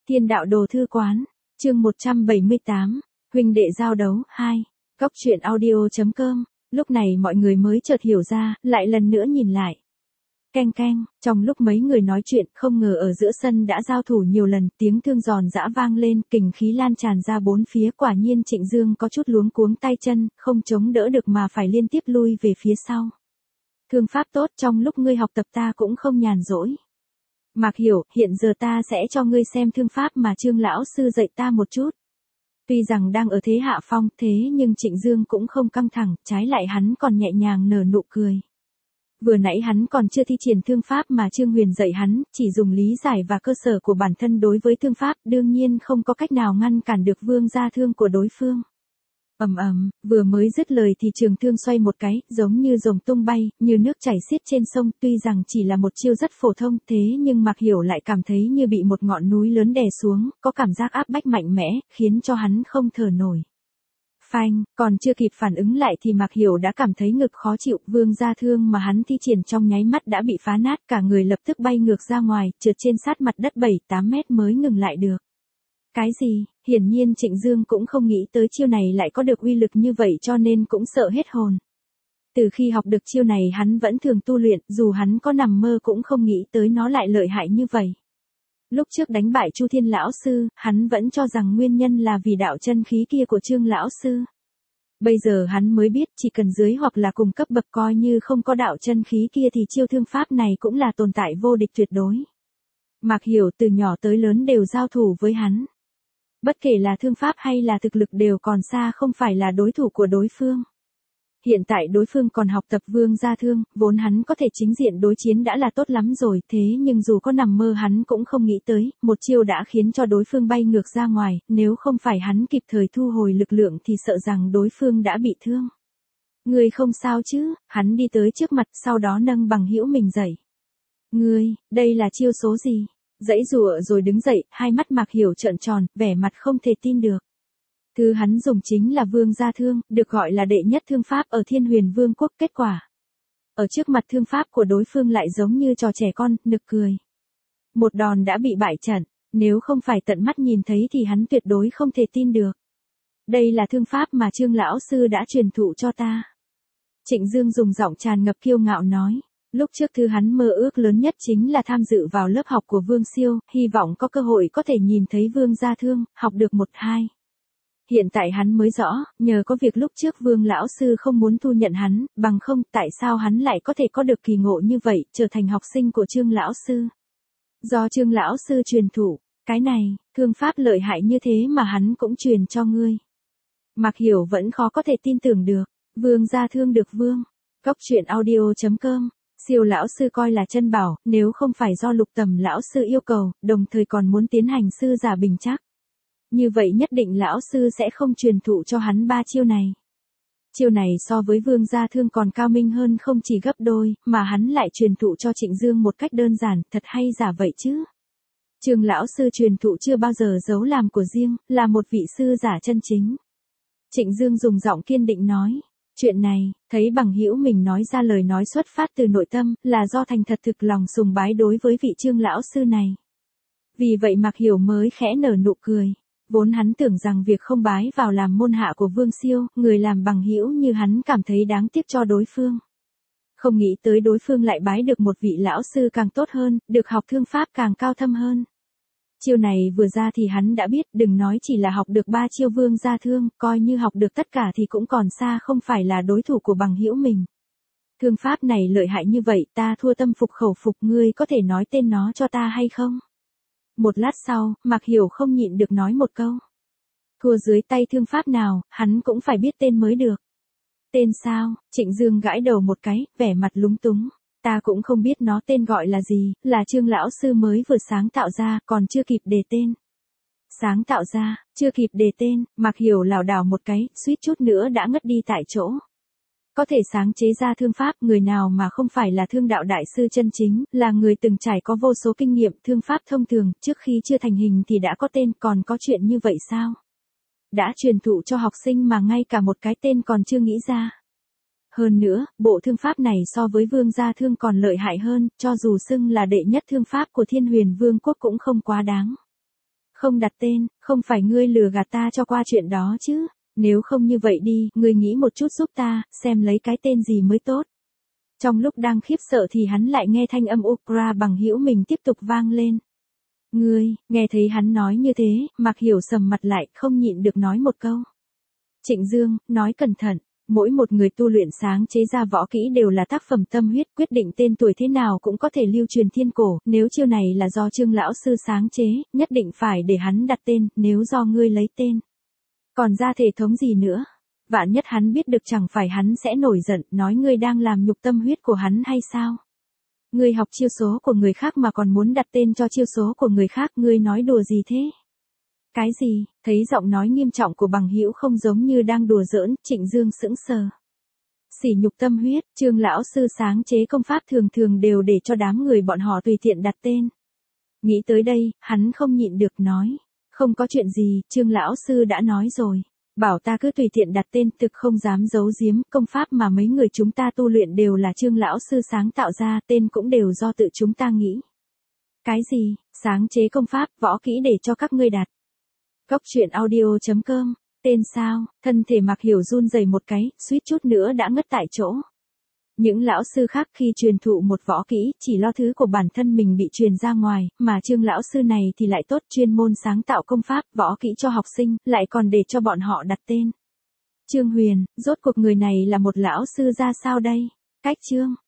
Thiên đạo đồ thư quán, chương 178, huynh đệ giao đấu 2, góc truyện audio.com, lúc này mọi người mới chợt hiểu ra, lại lần nữa nhìn lại. Keng keng, trong lúc mấy người nói chuyện, không ngờ ở giữa sân đã giao thủ nhiều lần, tiếng thương giòn giã vang lên, kình khí lan tràn ra bốn phía, quả nhiên Trịnh Dương có chút luống cuống tay chân, không chống đỡ được mà phải liên tiếp lui về phía sau. Thương pháp tốt, trong lúc ngươi học tập ta cũng không nhàn rỗi. Mạc Hiểu, hiện giờ ta sẽ cho ngươi xem thương pháp mà Trương lão sư dạy ta một chút. Tuy rằng đang ở thế hạ phong, thế nhưng Trịnh Dương cũng không căng thẳng, trái lại hắn còn nhẹ nhàng nở nụ cười. Vừa nãy hắn còn chưa thi triển thương pháp mà Trương Huyền dạy hắn, chỉ dùng lý giải và cơ sở của bản thân đối với thương pháp, đương nhiên không có cách nào ngăn cản được vương gia thương của đối phương. Ầm ầm, vừa mới dứt lời thì trường thương xoay một cái, giống như rồng tung bay, như nước chảy xiết trên sông, tuy rằng chỉ là một chiêu rất phổ thông, thế nhưng Mạc Hiểu lại cảm thấy như bị một ngọn núi lớn đè xuống, có cảm giác áp bách mạnh mẽ, khiến cho hắn không thở nổi. Phanh, còn chưa kịp phản ứng lại thì Mạc Hiểu đã cảm thấy ngực khó chịu, vương gia thương mà hắn thi triển trong nháy mắt đã bị phá nát, cả người lập tức bay ngược ra ngoài, trượt trên sát mặt đất 7-8 mét mới ngừng lại được. Cái gì? Hiển nhiên Trịnh Dương cũng không nghĩ tới chiêu này lại có được uy lực như vậy cho nên cũng sợ hết hồn. Từ khi học được chiêu này hắn vẫn thường tu luyện, dù hắn có nằm mơ cũng không nghĩ tới nó lại lợi hại như vậy. Lúc trước đánh bại Chu Thiên lão sư, hắn vẫn cho rằng nguyên nhân là vì đạo chân khí kia của Trương lão sư. Bây giờ hắn mới biết chỉ cần dưới hoặc là cùng cấp bậc coi như không có đạo chân khí kia thì chiêu thương pháp này cũng là tồn tại vô địch tuyệt đối. Mạc Hiểu từ nhỏ tới lớn đều giao thủ với hắn. Bất kể là thương pháp hay là thực lực đều còn xa không phải là đối thủ của đối phương. Hiện tại đối phương còn học tập vương gia thương, vốn hắn có thể chính diện đối chiến đã là tốt lắm rồi, thế nhưng dù có nằm mơ hắn cũng không nghĩ tới, một chiêu đã khiến cho đối phương bay ngược ra ngoài, nếu không phải hắn kịp thời thu hồi lực lượng thì sợ rằng đối phương đã bị thương. Ngươi không sao chứ? Hắn đi tới trước mặt, sau đó nâng bằng hữu mình dậy. Ngươi, đây là chiêu số gì? Giãy giụa rồi đứng dậy, hai mắt Mạc Hiểu trợn tròn, vẻ mặt không thể tin được. Thứ hắn dùng chính là vương gia thương, được gọi là đệ nhất thương pháp ở Thiên Huyền Vương quốc, kết quả. Ở trước mặt thương pháp của đối phương lại giống như trò trẻ con, nực cười. Một đòn đã bị bại trận, nếu không phải tận mắt nhìn thấy thì hắn tuyệt đối không thể tin được. Đây là thương pháp mà Trương lão sư đã truyền thụ cho ta. Trịnh Dương dùng giọng tràn ngập kiêu ngạo nói. Lúc trước thứ hắn mơ ước lớn nhất chính là tham dự vào lớp học của Vương Siêu, hy vọng có cơ hội có thể nhìn thấy Vương gia thương, học được 1-2. Hiện tại hắn mới rõ, nhờ có việc lúc trước Vương lão sư không muốn thu nhận hắn, bằng không tại sao hắn lại có thể có được kỳ ngộ như vậy, trở thành học sinh của Trương lão sư. Do Trương lão sư truyền thụ, cái này, thương pháp lợi hại như thế mà hắn cũng truyền cho ngươi. Mạc Hiểu vẫn khó có thể tin tưởng được, Vương gia thương được vương. Góc truyện audio.com. Siêu lão sư coi là chân bảo, nếu không phải do Lục Tầm lão sư yêu cầu, đồng thời còn muốn tiến hành sư giả bình trắc. Như vậy nhất định lão sư sẽ không truyền thụ cho hắn 3 chiêu này. Chiêu này so với vương gia thương còn cao minh hơn không chỉ gấp đôi, mà hắn lại truyền thụ cho Trịnh Dương một cách đơn giản, thật hay giả vậy chứ. Trương lão sư truyền thụ chưa bao giờ giấu làm của riêng, là một vị sư giả chân chính. Trịnh Dương dùng giọng kiên định nói. Chuyện này, thấy bằng hữu mình nói ra lời nói xuất phát từ nội tâm, là do thành thật thực lòng sùng bái đối với vị Trương lão sư này. Vì vậy Mạc Hiểu mới khẽ nở nụ cười. Vốn hắn tưởng rằng việc không bái vào làm môn hạ của Vương Siêu, người làm bằng hữu như hắn cảm thấy đáng tiếc cho đối phương. Không nghĩ tới đối phương lại bái được một vị lão sư càng tốt hơn, được học thương pháp càng cao thâm hơn. Chiêu này vừa ra thì hắn đã biết, đừng nói chỉ là học được 3 chiêu vương gia thương, coi như học được tất cả thì cũng còn xa không phải là đối thủ của bằng hữu mình. Thương pháp này lợi hại như vậy, ta thua tâm phục khẩu phục, ngươi có thể nói tên nó cho ta hay không? Một lát sau, Mạc Hiểu không nhịn được nói một câu. Thua dưới tay thương pháp nào, hắn cũng phải biết tên mới được. Tên sao? Trịnh Dương gãi đầu một cái, vẻ mặt lúng túng. Ta cũng không biết nó tên gọi là gì, là Trương lão sư mới vừa sáng tạo ra, còn chưa kịp đề tên. Sáng tạo ra, chưa kịp đề tên, Mạc Hiểu lảo đảo một cái, suýt chút nữa đã ngất đi tại chỗ. Có thể sáng chế ra thương pháp, người nào mà không phải là thương đạo đại sư chân chính, là người từng trải có vô số kinh nghiệm, thương pháp thông thường, trước khi chưa thành hình thì đã có tên, còn có chuyện như vậy sao? Đã truyền thụ cho học sinh mà ngay cả một cái tên còn chưa nghĩ ra. Hơn nữa, bộ thương pháp này so với vương gia thương còn lợi hại hơn, cho dù xưng là đệ nhất thương pháp của Thiên Huyền Vương quốc cũng không quá đáng. Không đặt tên, không phải ngươi lừa gạt ta cho qua chuyện đó chứ. Nếu không như vậy đi, ngươi nghĩ một chút giúp ta, xem lấy cái tên gì mới tốt. Trong lúc đang khiếp sợ thì hắn lại nghe thanh âm Ukra bằng hữu mình tiếp tục vang lên. Ngươi, nghe thấy hắn nói như thế, Mạc Hiểu sầm mặt lại, không nhịn được nói một câu. Trịnh Dương, nói cẩn thận, mỗi một người tu luyện sáng chế ra võ kỹ đều là tác phẩm tâm huyết, quyết định tên tuổi thế nào cũng có thể lưu truyền thiên cổ, nếu chiêu này là do Trương lão sư sáng chế, nhất định phải để hắn đặt tên, nếu do ngươi lấy tên. Còn ra thể thống gì nữa? Vạn nhất hắn biết được chẳng phải hắn sẽ nổi giận, nói ngươi đang làm nhục tâm huyết của hắn hay sao? Ngươi học chiêu số của người khác mà còn muốn đặt tên cho chiêu số của người khác, ngươi nói đùa gì thế? Cái gì? Thấy giọng nói nghiêm trọng của bằng hữu không giống như đang đùa giỡn, Trịnh Dương sững sờ. Sỉ nhục tâm huyết, Trương lão sư sáng chế công pháp thường thường đều để cho đám người bọn họ tùy tiện đặt tên. Nghĩ tới đây, hắn không nhịn được nói. Không có chuyện gì, Trương lão sư đã nói rồi. Bảo ta cứ tùy tiện đặt tên, thực không dám giấu giếm, công pháp mà mấy người chúng ta tu luyện đều là Trương lão sư sáng tạo ra, tên cũng đều do tự chúng ta nghĩ. Cái gì? Sáng chế công pháp, võ kỹ để cho các ngươi đặt. Góc truyện audio.com, tên sao? Thân thể Mạc Hiểu run rẩy một cái, suýt chút nữa đã ngất tại chỗ. Những lão sư khác khi truyền thụ một võ kỹ, chỉ lo thứ của bản thân mình bị truyền ra ngoài, mà Trương lão sư này thì lại tốt, chuyên môn sáng tạo công pháp, võ kỹ cho học sinh, lại còn để cho bọn họ đặt tên. Trương Huyền, rốt cuộc người này là một lão sư ra sao đây? Cách Trương